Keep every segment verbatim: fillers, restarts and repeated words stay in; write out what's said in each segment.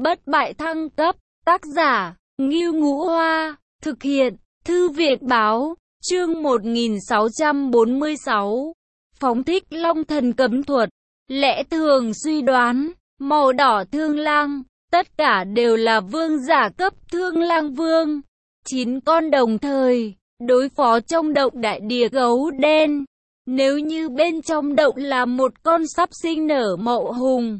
bất bại thăng cấp, tác giả, Ngưu Ngũ Hoa, thực hiện, Thư viện Báo, chương một nghìn sáu trăm bốn mươi sáu, phóng thích Long Thần cấm thuật, lẽ thường suy đoán, màu đỏ thương lang, tất cả đều là vương giả cấp thương lang vương, chín con đồng thời, đối phó trong động đại địa gấu đen, nếu như bên trong động là một con sắp sinh nở mậu hùng.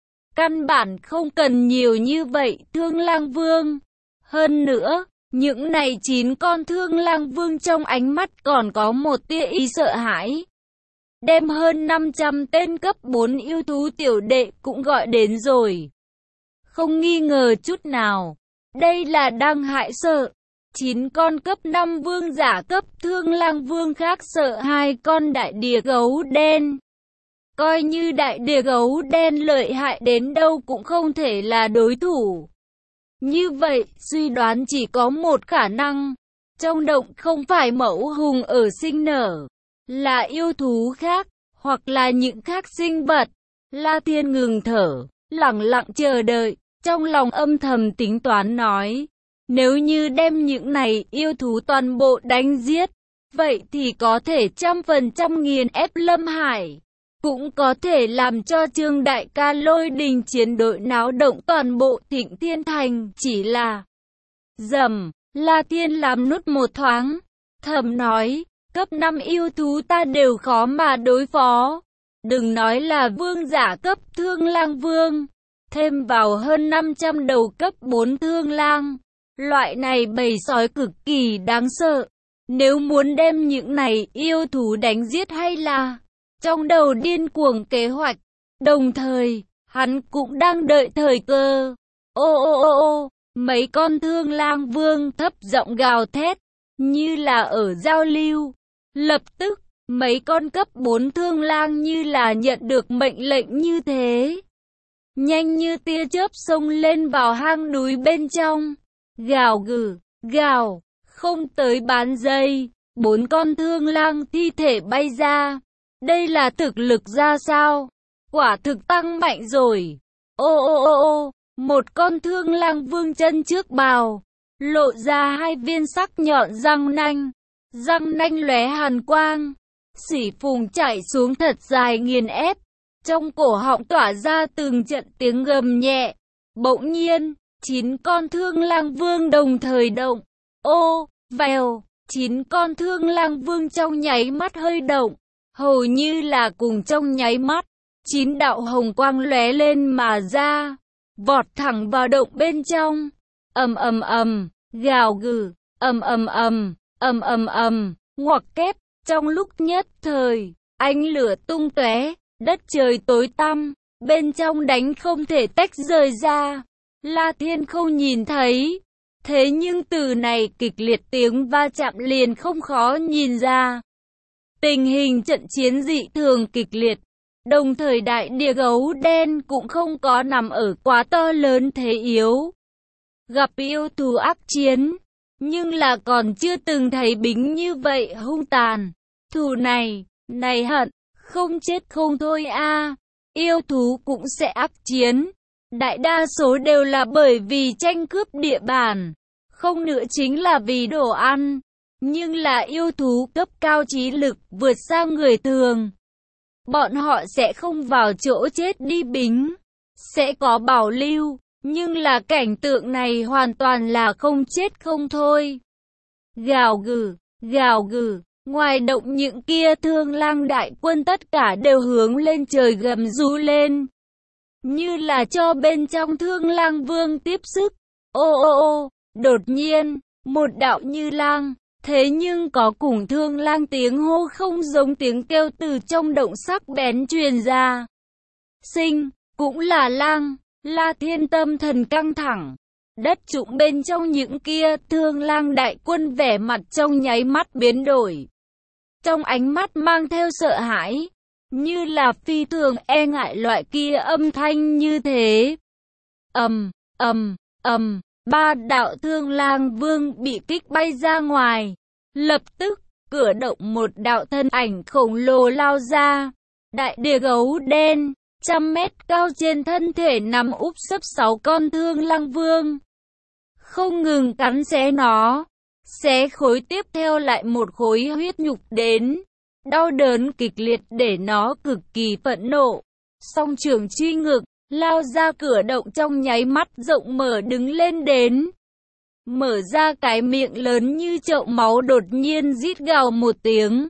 Căn bản không cần nhiều như vậy thương lang vương. Hơn nữa, những này chín con thương lang vương trong ánh mắt còn có một tia ý sợ hãi. Đem hơn năm trăm tên cấp bốn yêu thú tiểu đệ cũng gọi đến rồi. Không nghi ngờ chút nào, đây là đang hại sợ. Chín con cấp năm vương giả cấp thương lang vương khác sợ hai con đại địa gấu đen. Coi như đại địa gấu đen lợi hại đến đâu cũng không thể là đối thủ. Như vậy, suy đoán chỉ có một khả năng. Trong động không phải mẫu hùng ở sinh nở, là yêu thú khác, hoặc là những khác sinh vật. La Thiên ngừng thở, lặng lặng chờ đợi, trong lòng âm thầm tính toán nói. Nếu như đem những này yêu thú toàn bộ đánh giết, vậy thì có thể trăm phần trăm nghiền ép Lâm Hải. Cũng có thể làm cho Trương đại ca lôi đình chiến đội náo động toàn bộ Thịnh Thiên Thành, chỉ là dầm, La Thiên làm nút một thoáng, thầm nói, cấp năm yêu thú ta đều khó mà đối phó. Đừng nói là vương giả cấp thương lang vương, thêm vào hơn năm trăm đầu cấp bốn thương lang. Loại này bầy sói cực kỳ đáng sợ. Nếu muốn đem những này yêu thú đánh giết hay là trong đầu điên cuồng kế hoạch. Đồng thời, hắn cũng đang đợi thời cơ. Ô ô ô ô, mấy con thương lang vương thấp giọng gào thét, như là ở giao lưu. Lập tức, mấy con cấp bốn thương lang như là nhận được mệnh lệnh như thế. Nhanh như tia chớp xông lên vào hang núi bên trong. Gào gừ, gào, không tới bán giây, bốn con thương lang thi thể bay ra. Đây là thực lực ra sao? Quả thực tăng mạnh rồi. Ô ô ô ô, một con thương lang vương chân trước bào, lộ ra hai viên sắc nhọn răng nanh, răng nanh lóe hàn quang, xỉ phùng chảy xuống thật dài nghiền ép, trong cổ họng tỏa ra từng trận tiếng gầm nhẹ. Bỗng nhiên, chín con thương lang vương đồng thời động. Ô, vèo, chín con thương lang vương trong nháy mắt hơi động. Hầu như là cùng trong nháy mắt, chín đạo hồng quang lóe lên mà ra, vọt thẳng vào động bên trong. Ầm ầm ầm, gào gừ, ầm ầm ầm, ầm ầm ầm, ngoặc kép, trong lúc nhất thời, ánh lửa tung tóe, đất trời tối tăm, bên trong đánh không thể tách rời ra. La Thiên không nhìn thấy, thế nhưng từ này kịch liệt tiếng va chạm liền không khó nhìn ra. Tình hình trận chiến dị thường kịch liệt, đồng thời đại địa gấu đen cũng không có nằm ở quá to lớn thế yếu. Gặp yêu thú ác chiến, nhưng là còn chưa từng thấy bính như vậy hung tàn. Thù này, này hận, không chết không thôi a. Yêu thú cũng sẽ ác chiến. Đại đa số đều là bởi vì tranh cướp địa bàn, không nữa chính là vì đồ ăn. Nhưng là yêu thú cấp cao trí lực vượt xa người thường. Bọn họ sẽ không vào chỗ chết đi bính, sẽ có bảo lưu, nhưng là cảnh tượng này hoàn toàn là không chết không thôi. Gào gừ, gào gừ, ngoài động những kia thương lang đại quân tất cả đều hướng lên trời gầm rú lên. Như là cho bên trong thương lang vương tiếp sức. Ô ô ô, đột nhiên, một đạo như lang, thế nhưng có cùng thương lang tiếng hô không giống tiếng kêu từ trong động sắc bén truyền ra. Sinh, cũng là lang, La Thiên tâm thần căng thẳng. Đất trũng bên trong những kia thương lang đại quân vẻ mặt trong nháy mắt biến đổi. Trong ánh mắt mang theo sợ hãi. Như là phi thường e ngại loại kia âm thanh như thế. Ầm, ầm, ầm, ba đạo thương lang vương bị kích bay ra ngoài. Lập tức, cửa động một đạo thân ảnh khổng lồ lao ra. Đại địa gấu đen, trăm mét cao trên thân thể nằm úp sấp sáu con thương lang vương, không ngừng cắn xé nó. Xé khối tiếp theo lại một khối huyết nhục đến, đau đớn kịch liệt để nó cực kỳ phẫn nộ. Song trường truy ngực, lao ra cửa động trong nháy mắt rộng mở đứng lên đến. Mở ra cái miệng lớn như chậu máu đột nhiên rít gào một tiếng.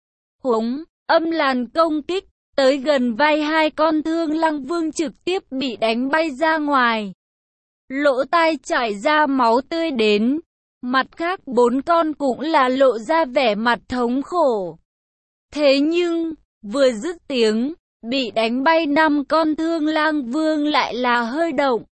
Hống, âm làn công kích, tới gần vai hai con thương lang vương trực tiếp bị đánh bay ra ngoài. Lỗ tai chảy ra máu tươi đến. Mặt khác bốn con cũng là lộ ra vẻ mặt thống khổ. Thế nhưng, vừa dứt tiếng, bị đánh bay năm con thương lang vương lại là hơi động.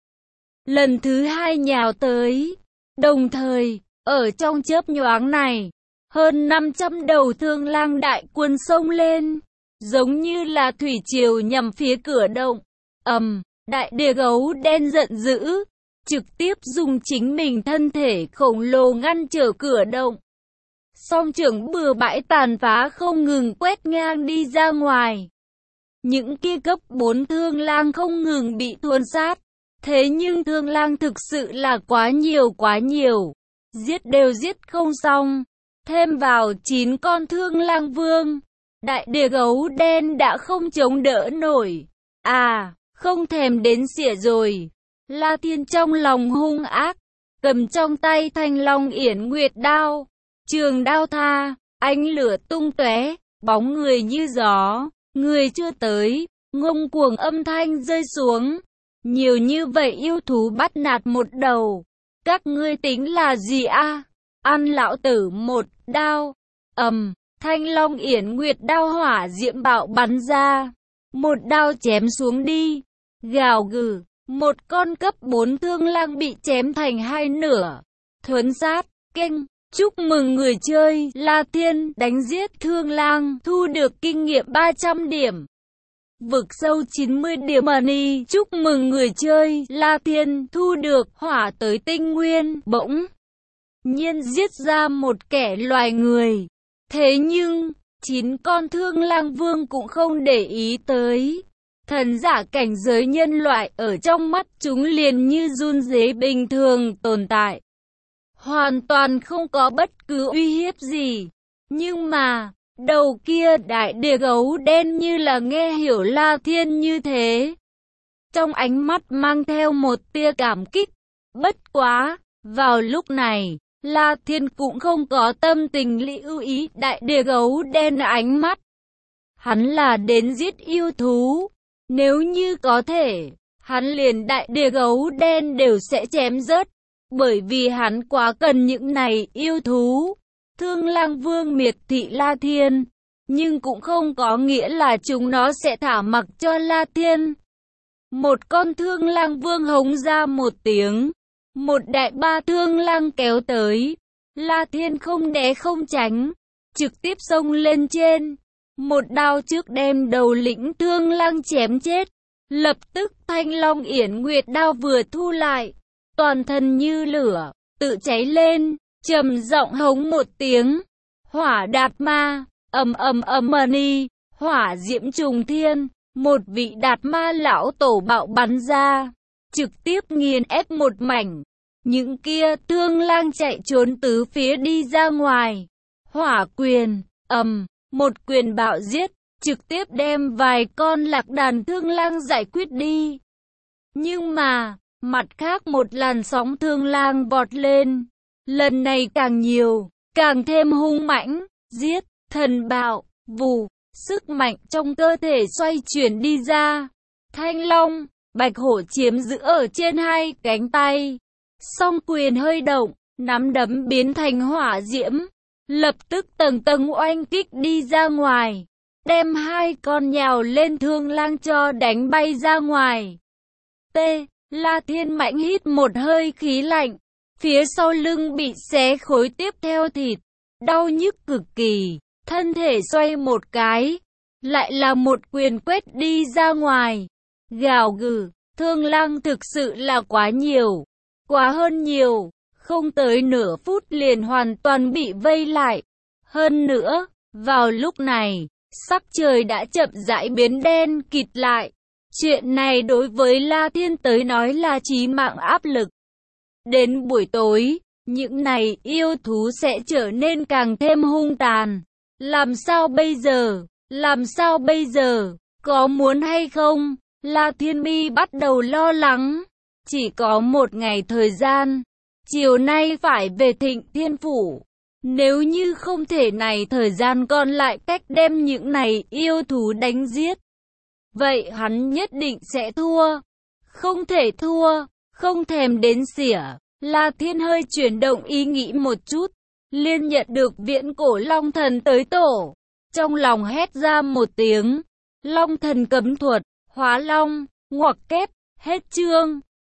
Lần thứ hai nhào tới. Đồng thời, ở trong chớp nhoáng này, hơn năm trăm đầu thương lang đại quân xông lên, giống như là thủy triều nhằm phía cửa động. Ầm, đại địa gấu đen giận dữ, trực tiếp dùng chính mình thân thể khổng lồ ngăn trở cửa động. Song trưởng bừa bãi tàn phá không ngừng quét ngang đi ra ngoài. Những kia cấp bốn thương lang không ngừng bị thuần sát. Thế nhưng thương lang thực sự là quá nhiều quá nhiều. Giết đều giết không xong. Thêm vào chín con thương lang vương. Đại địa gấu đen đã không chống đỡ nổi. À, không thèm đến xỉa rồi. La Thiên trong lòng hung ác, cầm trong tay Thanh Long Yển Nguyệt đao, trường đao tha, ánh lửa tung tóe, bóng người như gió, người chưa tới, ngông cuồng âm thanh rơi xuống. Nhiều như vậy yêu thú bắt nạt một đầu, các ngươi tính là gì a? À? Ăn lão tử một đao. Ầm, Thanh Long Yển Nguyệt đao hỏa diễm bạo bắn ra, một đao chém xuống đi, gào gừ. Một con cấp bốn thương lang bị chém thành hai nửa. Thuấn sát, kênh, chúc mừng người chơi, La Thiên, đánh giết thương lang, thu được kinh nghiệm ba trăm điểm. Vực sâu chín mươi điểm money, chúc mừng người chơi, La Thiên, thu được hỏa tới tinh nguyên, bỗng nhiên giết ra một kẻ loài người. Thế nhưng, chín con thương lang vương cũng không để ý tới. Thần giả cảnh giới nhân loại ở trong mắt chúng liền như run rế bình thường tồn tại. Hoàn toàn không có bất cứ uy hiếp gì. Nhưng mà, đầu kia đại địa gấu đen như là nghe hiểu La Thiên như thế. Trong ánh mắt mang theo một tia cảm kích. Bất quá, vào lúc này, La Thiên cũng không có tâm tình lưu ý đại địa gấu đen ánh mắt. Hắn là đến giết yêu thú. Nếu như có thể, hắn liền đại địa gấu đen đều sẽ chém rớt, bởi vì hắn quá cần những này yêu thú. Thương lang vương miệt thị La Thiên, nhưng cũng không có nghĩa là chúng nó sẽ thả mặc cho La Thiên. Một con thương lang vương hống ra một tiếng, một đại ba thương lang kéo tới, La Thiên không né không tránh, trực tiếp xông lên trên. Một đao trước đem đầu lĩnh thương lang chém chết. Lập tức Thanh Long Yển Nguyệt đao vừa thu lại, toàn thân như lửa, tự cháy lên, trầm giọng hống một tiếng. Hỏa đạt ma, ầm ầm ầm money, hỏa diễm trùng thiên, một vị đạt ma lão tổ bạo bắn ra, trực tiếp nghiền ép một mảnh. Những kia thương lang chạy trốn tứ phía đi ra ngoài. Hỏa quyền, ầm. Một quyền bạo giết, trực tiếp đem vài con lạc đàn thương lang giải quyết đi. Nhưng mà, mặt khác một làn sóng thương lang vọt lên. Lần này càng nhiều, càng thêm hung mãnh, giết, thần bạo, vù, sức mạnh trong cơ thể xoay chuyển đi ra. Thanh long, bạch hổ chiếm giữ ở trên hai cánh tay. Song quyền hơi động, nắm đấm biến thành hỏa diễm. Lập tức tầng tầng oanh kích đi ra ngoài, đem hai con nhào lên thương lang cho đánh bay ra ngoài. T. La Thiên mạnh hít một hơi khí lạnh, phía sau lưng bị xé khối tiếp theo thịt, đau nhức cực kỳ, thân thể xoay một cái, lại là một quyền quét đi ra ngoài. Gào gừ, thương lang thực sự là quá nhiều, quá hơn nhiều. Không tới nửa phút liền hoàn toàn bị vây lại. Hơn nữa, vào lúc này, sắc trời đã chậm rãi biến đen kịt lại. Chuyện này đối với La Thiên tới nói là chí mạng áp lực. Đến buổi tối, những này yêu thú sẽ trở nên càng thêm hung tàn. Làm sao bây giờ? Làm sao bây giờ? Có muốn hay không? La Thiên Mi bắt đầu lo lắng. Chỉ có một ngày thời gian. Chiều nay phải về Thịnh Thiên Phủ. Nếu như không thể này thời gian còn lại cách đem những này yêu thú đánh giết. Vậy hắn nhất định sẽ thua. Không thể thua. Không thèm đến xỉa. La Thiên hơi chuyển động ý nghĩ một chút. Liên nhận được viễn cổ Long Thần tới tổ. Trong lòng hét ra một tiếng. Long Thần cấm thuật. Hóa Long. Ngoặc kép. Hết chương.